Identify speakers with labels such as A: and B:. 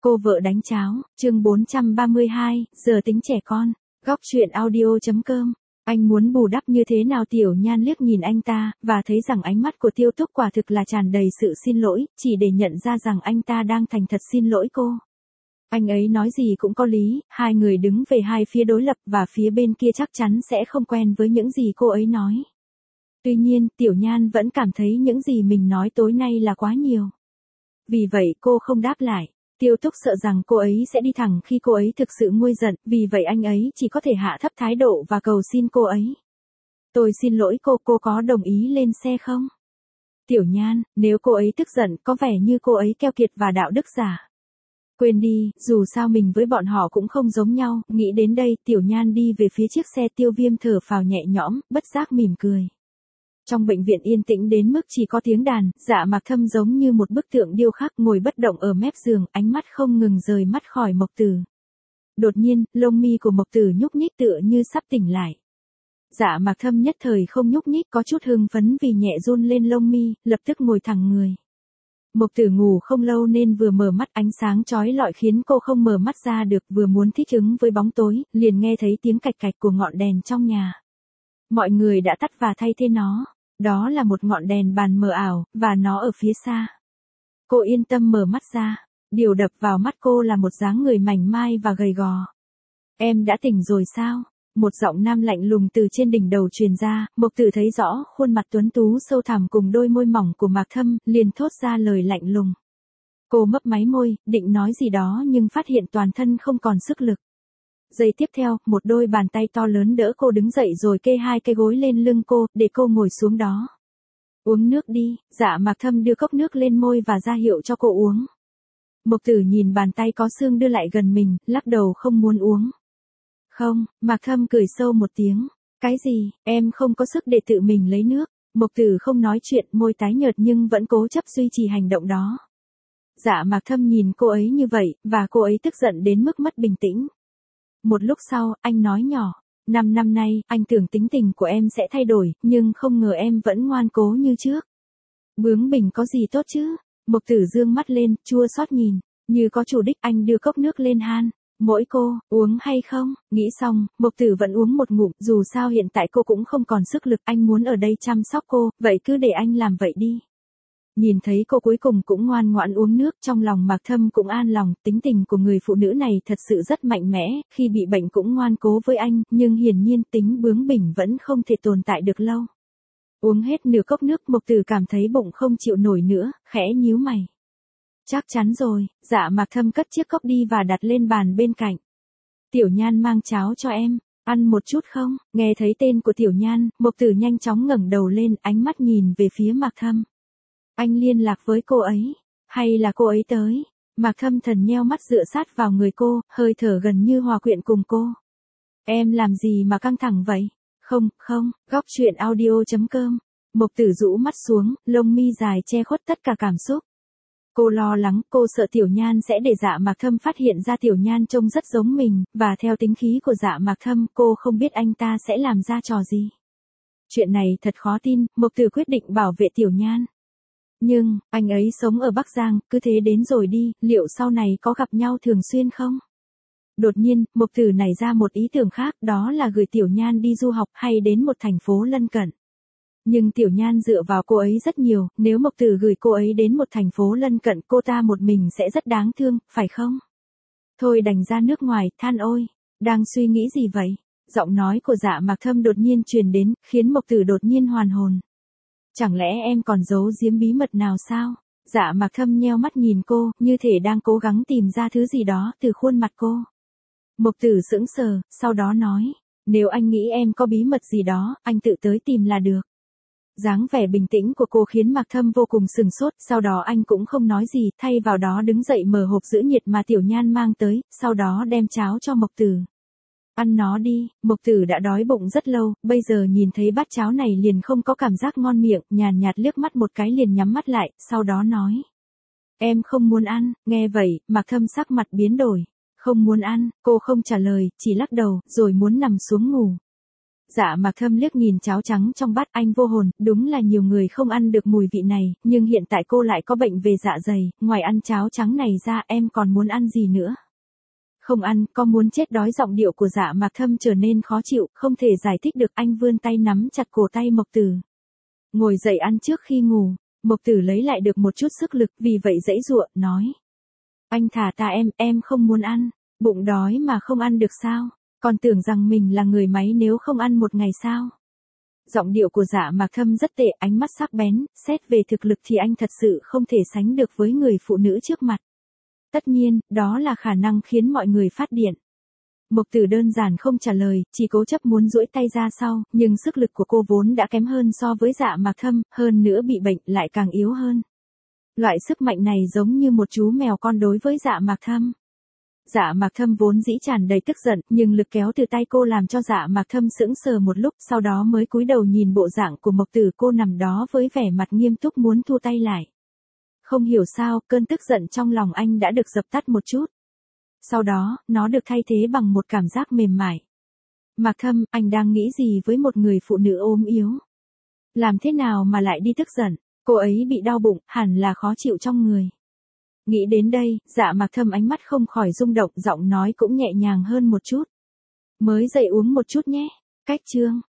A: Cô vợ đánh cháo, chương 432, giờ tính trẻ con, góc chuyện audio.com. Anh muốn bù đắp như thế nào? Tiểu Nhan liếc nhìn anh ta, và thấy rằng ánh mắt của Tiêu Túc quả thực là tràn đầy sự xin lỗi, chỉ để nhận ra rằng anh ta đang thành thật xin lỗi cô. Anh ấy nói gì cũng có lý, hai người đứng về hai phía đối lập và phía bên kia chắc chắn sẽ không quen với những gì cô ấy nói. Tuy nhiên, Tiểu Nhan vẫn cảm thấy những gì mình nói tối nay là quá nhiều. Vì vậy cô không đáp lại. Tiêu Túc sợ rằng cô ấy sẽ đi thẳng khi cô ấy thực sự nguôi giận, vì vậy anh ấy chỉ có thể hạ thấp thái độ và cầu xin cô ấy. Tôi xin lỗi cô có đồng ý lên xe không? Tiểu Nhan, nếu cô ấy tức giận có vẻ như cô ấy keo kiệt và đạo đức giả. Quên đi, dù sao mình với bọn họ cũng không giống nhau, nghĩ đến đây Tiểu Nhan đi về phía chiếc xe. Tiêu Viêm thở phào nhẹ nhõm, bất giác mỉm cười. Trong bệnh viện yên tĩnh đến mức chỉ có tiếng đàn, Dạ Mạc Thâm giống như một bức tượng điêu khắc ngồi bất động ở mép giường, ánh mắt không ngừng rời mắt khỏi Mộc Tử. Đột nhiên, lông mi của Mộc Tử nhúc nhích tựa như sắp tỉnh lại. Dạ Mạc Thâm nhất thời không nhúc nhích, có chút hưng phấn vì nhẹ run lên lông mi, lập tức ngồi thẳng người. Mộc Tử ngủ không lâu nên vừa mở mắt, ánh sáng chói lọi khiến cô không mở mắt ra được, vừa muốn thích ứng với bóng tối, liền nghe thấy tiếng cạch cạch của ngọn đèn trong nhà. Mọi người đã tắt và thay thế nó. Đó là một ngọn đèn bàn mờ ảo, và nó ở phía xa. Cô yên tâm mở mắt ra. Điều đập vào mắt cô là một dáng người mảnh mai và gầy gò. Em đã tỉnh rồi sao? Một giọng nam lạnh lùng từ trên đỉnh đầu truyền ra. Mộc Tử thấy rõ khuôn mặt tuấn tú sâu thẳm cùng đôi môi mỏng của Mạc Thâm, liền thốt ra lời lạnh lùng. Cô mấp máy môi, định nói gì đó nhưng phát hiện toàn thân không còn sức lực. Giây tiếp theo, một đôi bàn tay to lớn đỡ cô đứng dậy rồi kê hai cái gối lên lưng cô, để cô ngồi xuống đó. Uống nước đi. Dạ Mạc Thâm đưa cốc nước lên môi và ra hiệu cho cô uống. Mộc Tử nhìn bàn tay có xương đưa lại gần mình, lắc đầu không muốn uống. Không, Mạc Thâm cười sâu một tiếng. Cái gì, em không có sức để tự mình lấy nước. Mộc Tử không nói chuyện, môi tái nhợt nhưng vẫn cố chấp duy trì hành động đó. Dạ Mạc Thâm nhìn cô ấy như vậy, và cô ấy tức giận đến mức mất bình tĩnh. Một lúc sau, anh nói nhỏ, 5 năm nay, anh tưởng tính tình của em sẽ thay đổi, nhưng không ngờ em vẫn ngoan cố như trước. Bướng bỉnh có gì tốt chứ? Mộc Tử dương mắt lên, chua xót nhìn, như có chủ đích. Anh đưa cốc nước lên han. Mỗi cô, uống hay không? Nghĩ xong, Mộc Tử vẫn uống một ngụm, dù sao hiện tại cô cũng không còn sức lực, anh muốn ở đây chăm sóc cô, vậy cứ để anh làm vậy đi. Nhìn thấy cô cuối cùng cũng ngoan ngoãn uống nước, trong lòng Mạc Thâm cũng an lòng. Tính tình của người phụ nữ này thật sự rất mạnh mẽ, khi bị bệnh cũng ngoan cố với anh, nhưng hiển nhiên tính bướng bỉnh vẫn không thể tồn tại được lâu. Uống hết nửa cốc nước, Mộc Tử cảm thấy bụng không chịu nổi nữa, khẽ nhíu mày. Chắc chắn rồi. Dạ Mạc Thâm cất chiếc cốc đi và đặt lên bàn bên cạnh. Tiểu Nhan mang cháo cho em, ăn một chút không? Nghe thấy tên của Tiểu Nhan, Mộc Tử nhanh chóng ngẩng đầu lên, ánh mắt nhìn về phía Mạc Thâm. Anh liên lạc với cô ấy, hay là cô ấy tới? Mạc Thâm thần nheo mắt dựa sát vào người cô, hơi thở gần như hòa quyện cùng cô. Em làm gì mà căng thẳng vậy? Không, góc chuyện audio.com. Mộc Tử rũ mắt xuống, lông mi dài che khuất tất cả cảm xúc. Cô lo lắng, cô sợ Tiểu Nhan sẽ để Dạ Mạc Thâm phát hiện ra Tiểu Nhan trông rất giống mình, và theo tính khí của Dạ Mạc Thâm, cô không biết anh ta sẽ làm ra trò gì. Chuyện này thật khó tin, Mộc Tử quyết định bảo vệ Tiểu Nhan. Nhưng, anh ấy sống ở Bắc Giang, cứ thế đến rồi đi, liệu sau này có gặp nhau thường xuyên không? Đột nhiên, Mộc Tử nảy ra một ý tưởng khác, đó là gửi Tiểu Nhan đi du học hay đến một thành phố lân cận. Nhưng Tiểu Nhan dựa vào cô ấy rất nhiều, nếu Mộc Tử gửi cô ấy đến một thành phố lân cận, cô ta một mình sẽ rất đáng thương, phải không? Thôi đành ra nước ngoài, than ôi, đang suy nghĩ gì vậy? Giọng nói của Dạ Mạc Thâm đột nhiên truyền đến, khiến Mộc Tử đột nhiên hoàn hồn. Chẳng lẽ em còn giấu giếm bí mật nào sao? Dạ Mạc Thâm nheo mắt nhìn cô, như thể đang cố gắng tìm ra thứ gì đó từ khuôn mặt cô. Mộc Tử sững sờ, sau đó nói, nếu anh nghĩ em có bí mật gì đó, anh tự tới tìm là được. Dáng vẻ bình tĩnh của cô khiến Mạc Thâm vô cùng sừng sốt, sau đó anh cũng không nói gì, thay vào đó đứng dậy mở hộp giữ nhiệt mà Tiểu Nhan mang tới, sau đó đem cháo cho Mộc Tử. Ăn nó đi. Mộc Tử đã đói bụng rất lâu, bây giờ nhìn thấy bát cháo này liền không có cảm giác ngon miệng, nhàn nhạt liếc mắt một cái liền nhắm mắt lại, sau đó nói. Em không muốn ăn. Nghe vậy, Mạc Thâm sắc mặt biến đổi. Không muốn ăn, cô không trả lời, chỉ lắc đầu, rồi muốn nằm xuống ngủ. Dạ Mạc Thâm liếc nhìn cháo trắng trong bát, anh vô hồn, đúng là nhiều người không ăn được mùi vị này, nhưng hiện tại cô lại có bệnh về dạ dày, ngoài ăn cháo trắng này ra em còn muốn ăn gì nữa? Không ăn, có muốn chết đói. Giọng điệu của Dạ Mạc Thâm trở nên khó chịu, không thể giải thích được. Anh vươn tay nắm chặt cổ tay Mộc Tử. Ngồi dậy ăn trước khi ngủ. Mộc Tử lấy lại được một chút sức lực, vì vậy giãy giụa, nói. Anh thả ta, em không muốn ăn. Bụng đói mà không ăn được sao? Còn tưởng rằng mình là người máy nếu không ăn một ngày sao? Giọng điệu của Dạ Mạc Thâm rất tệ, ánh mắt sắc bén, xét về thực lực thì anh thật sự không thể sánh được với người phụ nữ trước mặt. Tất nhiên, đó là khả năng khiến mọi người phát điện. Mộc Tử đơn giản không trả lời, chỉ cố chấp muốn duỗi tay ra sau, nhưng sức lực của cô vốn đã kém hơn so với Dạ Mạc Thâm, hơn nữa bị bệnh lại càng yếu hơn. Loại sức mạnh này giống như một chú mèo con đối với Dạ Mạc Thâm. Dạ Mạc Thâm vốn dĩ tràn đầy tức giận, nhưng lực kéo từ tay cô làm cho Dạ Mạc Thâm sững sờ một lúc, sau đó mới cúi đầu nhìn bộ dạng của Mộc Tử. Cô nằm đó với vẻ mặt nghiêm túc muốn thu tay lại. Không hiểu sao, cơn tức giận trong lòng anh đã được dập tắt một chút. Sau đó, nó được thay thế bằng một cảm giác mềm mại. Mạc Thâm, anh đang nghĩ gì với một người phụ nữ ốm yếu? Làm thế nào mà lại đi tức giận? Cô ấy bị đau bụng, hẳn là khó chịu trong người. Nghĩ đến đây, Dạ Mạc Thâm ánh mắt không khỏi rung động, giọng nói cũng nhẹ nhàng hơn một chút. Mới dậy uống một chút nhé. Cách chương.